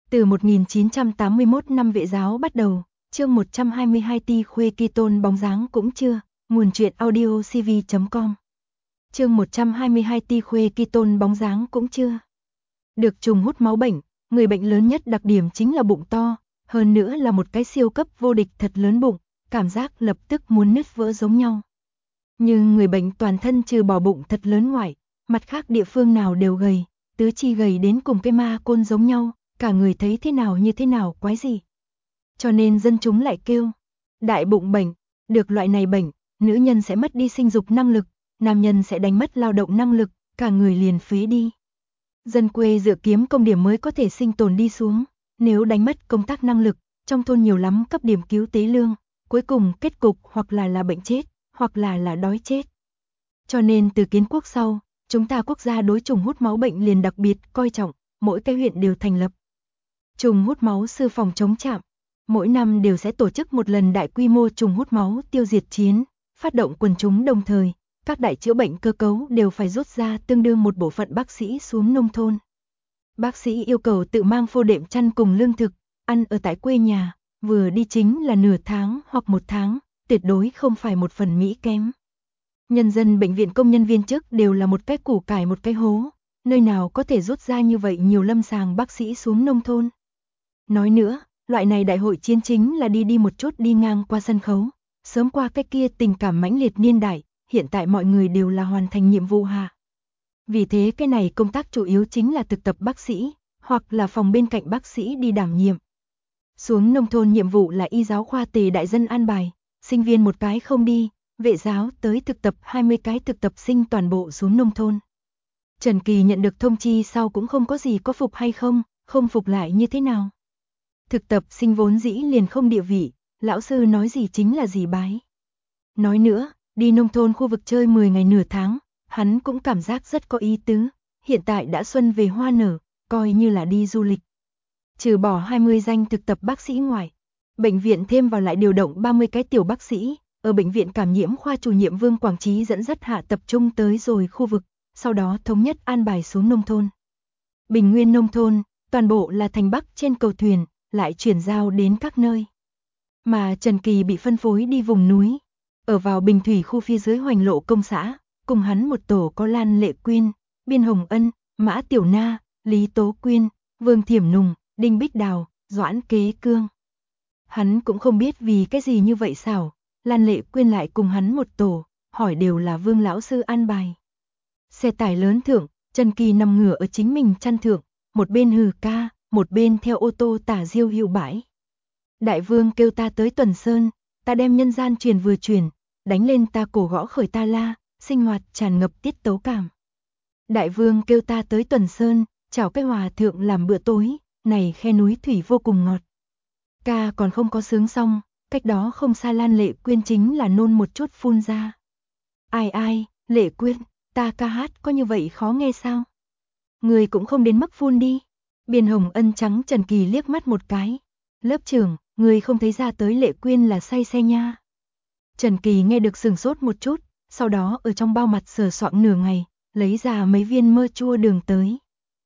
Từ 1981 năm Vệ giáo bắt đầu, chương 122 Ti Khuê Ki-tôn bóng dáng cũng chưa, nguồn truyện audio cv.com. Chương 122 Ti Khuê Ki-tôn bóng dáng cũng chưa. Được trùng hút máu bệnh, người bệnh lớn nhất đặc điểm chính là bụng to, hơn nữa là một cái siêu cấp vô địch thật lớn bụng, cảm giác lập tức muốn nứt vỡ giống nhau. Nhưng người bệnh toàn thân trừ bỏ bụng thật lớn ngoại, mặt khác địa phương nào đều gầy, tứ chi gầy đến cùng cái ma côn giống nhau, cả người thấy thế nào như thế nào quái gì. Cho nên dân chúng lại kêu, đại bụng bệnh, được loại này bệnh, nữ nhân sẽ mất đi sinh dục năng lực, nam nhân sẽ đánh mất lao động năng lực, cả người liền phế đi. Dân quê dựa kiếm công điểm mới có thể sinh tồn đi xuống, nếu đánh mất công tác năng lực, trong thôn nhiều lắm cấp điểm cứu tế lương, cuối cùng kết cục hoặc là bệnh chết, hoặc là đói chết. Cho nên từ kiến quốc sau, chúng ta quốc gia đối trùng hút máu bệnh liền đặc biệt coi trọng, mỗi cái huyện đều thành lập trùng hút máu sư phòng chống trạm, mỗi năm đều sẽ tổ chức một lần đại quy mô trùng hút máu tiêu diệt chiến, phát động quần chúng đồng thời, các đại chữa bệnh cơ cấu đều phải rút ra tương đương một bộ phận bác sĩ xuống nông thôn. Bác sĩ yêu cầu tự mang phô đệm chăn cùng lương thực, ăn ở tại quê nhà, vừa đi chính là nửa tháng hoặc một tháng, tuyệt đối không phải một phần mỹ kém. Nhân dân bệnh viện công nhân viên chức đều là một cái củ cải một cái hố, nơi nào có thể rút ra như vậy nhiều lâm sàng bác sĩ xuống nông thôn. Nói nữa, loại này đại hội chiến chính là đi một chút đi ngang qua sân khấu, sớm qua cái kia tình cảm mãnh liệt niên đại, hiện tại mọi người đều là hoàn thành nhiệm vụ hạ. Vì thế cái này công tác chủ yếu chính là thực tập bác sĩ, hoặc là phòng bên cạnh bác sĩ đi đảm nhiệm. Xuống nông thôn nhiệm vụ là y giáo khoa tề đại dân an bài, sinh viên một cái không đi, vệ giáo tới thực tập 20 cái thực tập sinh toàn bộ xuống nông thôn. Trần Kỳ nhận được thông chi sau cũng không có gì có phục hay không phục lại như thế nào. Thực tập sinh vốn dĩ liền không địa vị, lão sư nói gì chính là gì bái. Nói nữa, đi nông thôn khu vực chơi 10 ngày nửa tháng, hắn cũng cảm giác rất có ý tứ, hiện tại đã xuân về hoa nở, coi như là đi du lịch. Trừ bỏ 20 danh thực tập bác sĩ ngoài, bệnh viện thêm vào lại điều động 30 cái tiểu bác sĩ, ở bệnh viện cảm nhiễm khoa chủ nhiệm Vương Quảng Trí dẫn dắt hạ tập trung tới rồi khu vực, sau đó thống nhất an bài xuống nông thôn. Bình Nguyên nông thôn, toàn bộ là thành Bắc trên cầu thuyền, lại chuyển giao đến các nơi. Mà Trần Kỳ bị phân phối đi vùng núi, ở vào Bình Thủy khu phía dưới Hoành Lộ công xã, cùng hắn một tổ có Lan Lệ Quyên, Biên Hồng Ân, Mã Tiểu Na, Lý Tố Quyên, Vương Thiểm Nùng, Đinh Bích Đào, Doãn Kế Cương. Hắn cũng không biết vì cái gì như vậy xảo, Lan Lệ Quyên lại cùng hắn một tổ, hỏi đều là Vương lão sư an bài. Xe tải lớn thượng, Trần Kỳ nằm ngửa ở chính mình chăn thượng, một bên hừ ca, một bên theo ô tô tả diêu hiệu bãi. Đại vương kêu ta tới Tuần Sơn, ta đem nhân gian truyền vừa truyền, đánh lên ta cổ gõ khởi ta la, sinh hoạt tràn ngập tiết tấu cảm. Đại vương kêu ta tới Tuần Sơn, chào cái hòa thượng làm bữa tối, này khe núi thủy vô cùng ngọt. Ca còn không có sướng xong, cách đó không xa Lan Lệ Quyên chính là nôn một chút phun ra. Ai, Lệ Quyên, ta ca hát có như vậy khó nghe sao? Người cũng không đến mức phun đi. Biên Hồng Ân trắng Trần Kỳ liếc mắt một cái. Lớp trưởng, người không thấy ra tới Lệ Quyên là say xe nha. Trần Kỳ nghe được sừng sốt một chút, sau đó ở trong bao mặt sờ soạng nửa ngày, lấy ra mấy viên mơ chua đường tới.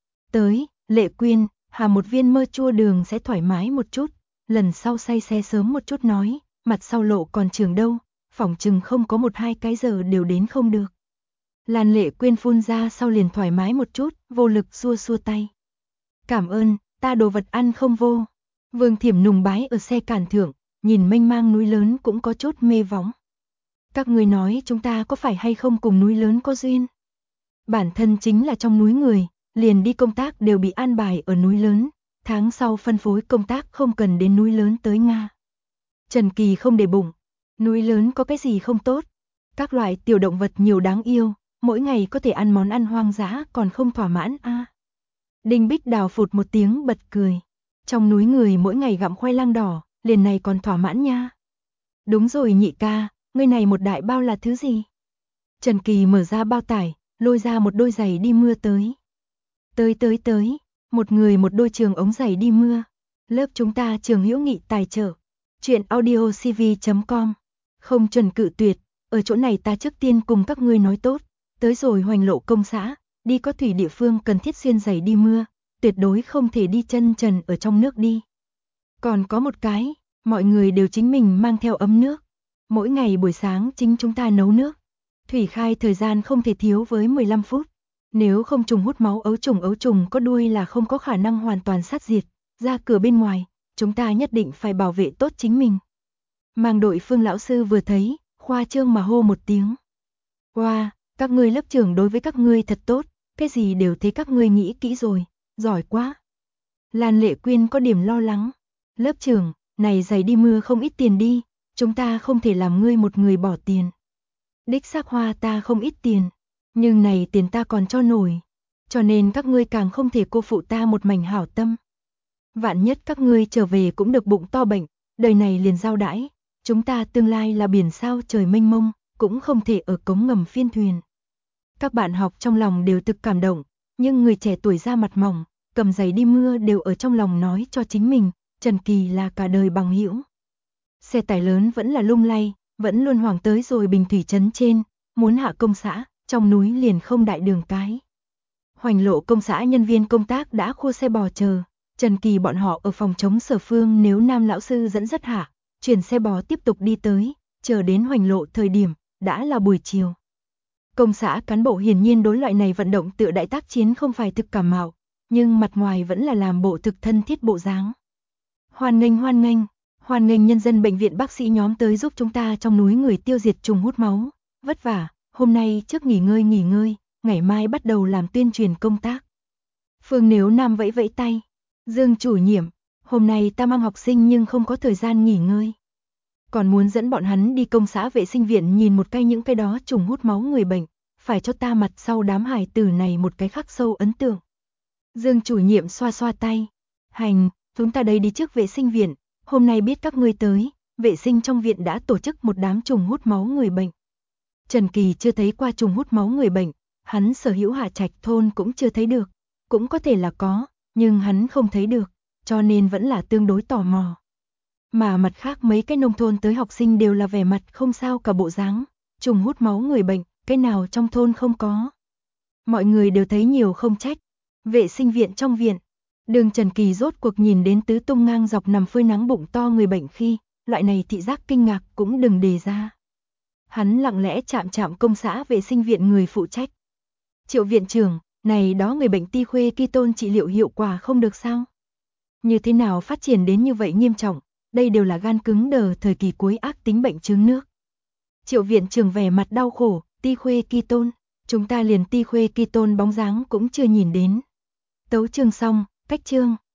Lệ Quyên, hà một viên mơ chua đường sẽ thoải mái một chút, lần sau say xe sớm một chút nói, mặt sau lộ còn trường đâu, phỏng chừng không có 1-2 cái giờ đều đến không được. Lan Lệ Quyên phun ra sau liền thoải mái một chút, vô lực xua tay. Cảm ơn, ta đồ vật ăn không vô. Vương Thiểm Nùng bái ở xe cản thượng, nhìn mênh mang núi lớn cũng có chút mê võng. Các người nói chúng ta có phải hay không cùng núi lớn có duyên? Bản thân chính là trong núi người, liền đi công tác đều bị an bài ở núi lớn, tháng sau phân phối công tác không cần đến núi lớn tới Nga. Trần Kỳ không để bụng, núi lớn có cái gì không tốt? Các loại tiểu động vật nhiều đáng yêu, mỗi ngày có thể ăn món ăn hoang dã còn không thỏa mãn a. Đinh Bích Đào phụt một tiếng bật cười. Trong núi người mỗi ngày gặm khoai lang đỏ, liền này còn thỏa mãn nha. Đúng rồi nhị ca, ngươi này một đại bao là thứ gì? Trần Kỳ mở ra bao tải, lôi ra một đôi giày đi mưa tới. Tới, một người một đôi trường ống giày đi mưa. Lớp chúng ta trường hữu nghị tài trợ. Chuyện audio cv.com. Không chuẩn cự tuyệt, ở chỗ này ta trước tiên cùng các ngươi nói tốt. Tới rồi Hoành Lộ công xã, đi có thủy địa phương cần thiết xuyên giày đi mưa, tuyệt đối không thể đi chân trần ở trong nước đi. Còn có một cái, mọi người đều chính mình mang theo ấm nước. Mỗi ngày buổi sáng chính chúng ta nấu nước. Thủy khai thời gian không thể thiếu với 15 phút. Nếu không trùng hút máu ấu trùng có đuôi là không có khả năng hoàn toàn sát diệt. Ra cửa bên ngoài, chúng ta nhất định phải bảo vệ tốt chính mình. Mang đội Phương lão sư vừa thấy, khoa trương mà hô một tiếng. Wow, các ngươi lớp trưởng đối với các ngươi thật tốt, cái gì đều thấy các ngươi nghĩ kỹ rồi, giỏi quá. Lan Lệ Quyên có điểm lo lắng. Lớp trưởng, này giày đi mưa không ít tiền đi, chúng ta không thể làm ngươi một người bỏ tiền. Đích xác Hoa ta không ít tiền, nhưng này tiền ta còn cho nổi, cho nên các ngươi càng không thể cô phụ ta một mảnh hảo tâm. Vạn nhất các ngươi trở về cũng được bụng to bệnh, đời này liền giao đãi, chúng ta tương lai là biển sao trời mênh mông, cũng không thể ở cống ngầm phiên thuyền. Các bạn học trong lòng đều thực cảm động, nhưng người trẻ tuổi da mặt mỏng, cầm giày đi mưa đều ở trong lòng nói cho chính mình, Trần Kỳ là cả đời bằng hữu. Xe tải lớn vẫn là lung lay, vẫn luôn hoảng tới rồi Bình Thủy trấn trên, muốn hạ công xã, trong núi liền không đại đường cái. Hoành Lộ công xã nhân viên công tác đã khua xe bò chờ, Trần Kỳ bọn họ ở phòng chống Sở Phương nếu Nam lão sư dẫn dắt hạ, chuyển xe bò tiếp tục đi tới, chờ đến Hoành Lộ thời điểm, đã là buổi chiều. Công xã cán bộ hiển nhiên đối loại này vận động tự đại tác chiến không phải thực cảm mạo, nhưng mặt ngoài vẫn là làm bộ thực thân thiết bộ dáng. Hoan nghênh nhân dân bệnh viện bác sĩ nhóm tới giúp chúng ta trong núi người tiêu diệt trùng hút máu, vất vả, hôm nay trước nghỉ ngơi, ngày mai bắt đầu làm tuyên truyền công tác. Phương Nếu Nam vẫy vẫy tay, Dương chủ nhiệm, hôm nay ta mang học sinh nhưng không có thời gian nghỉ ngơi. Còn muốn dẫn bọn hắn đi công xã vệ sinh viện nhìn một cái những cái đó trùng hút máu người bệnh, phải cho ta mặt sau đám hài tử này một cái khắc sâu ấn tượng. Dương chủ nhiệm xoa xoa tay, hành, chúng ta đây đi trước vệ sinh viện, hôm nay biết các ngươi tới, vệ sinh trong viện đã tổ chức một đám trùng hút máu người bệnh. Trần Kỳ chưa thấy qua trùng hút máu người bệnh, hắn sở hữu Hạ Trạch thôn cũng chưa thấy được, cũng có thể là có, nhưng hắn không thấy được, cho nên vẫn là tương đối tò mò. Mà mặt khác mấy cái nông thôn tới học sinh đều là vẻ mặt không sao cả bộ dáng, trùng hút máu người bệnh, cái nào trong thôn không có. Mọi người đều thấy nhiều không trách. Vệ sinh viện trong viện, Đường Trần Kỳ rốt cuộc nhìn đến tứ tung ngang dọc nằm phơi nắng bụng to người bệnh khi, loại này thị giác kinh ngạc cũng đừng đề ra. Hắn lặng lẽ chạm công xã vệ sinh viện người phụ trách. Triệu viện trưởng, này đó người bệnh ti khuê ketone trị liệu hiệu quả không được sao? Như thế nào phát triển đến như vậy nghiêm trọng, đây đều là gan cứng đờ thời kỳ cuối ác tính bệnh chứng nước. Triệu viện trưởng vẻ mặt đau khổ, ti khuê ketone, chúng ta liền ti khuê ketone bóng dáng cũng chưa nhìn đến. Tấu chương xong, cách chương.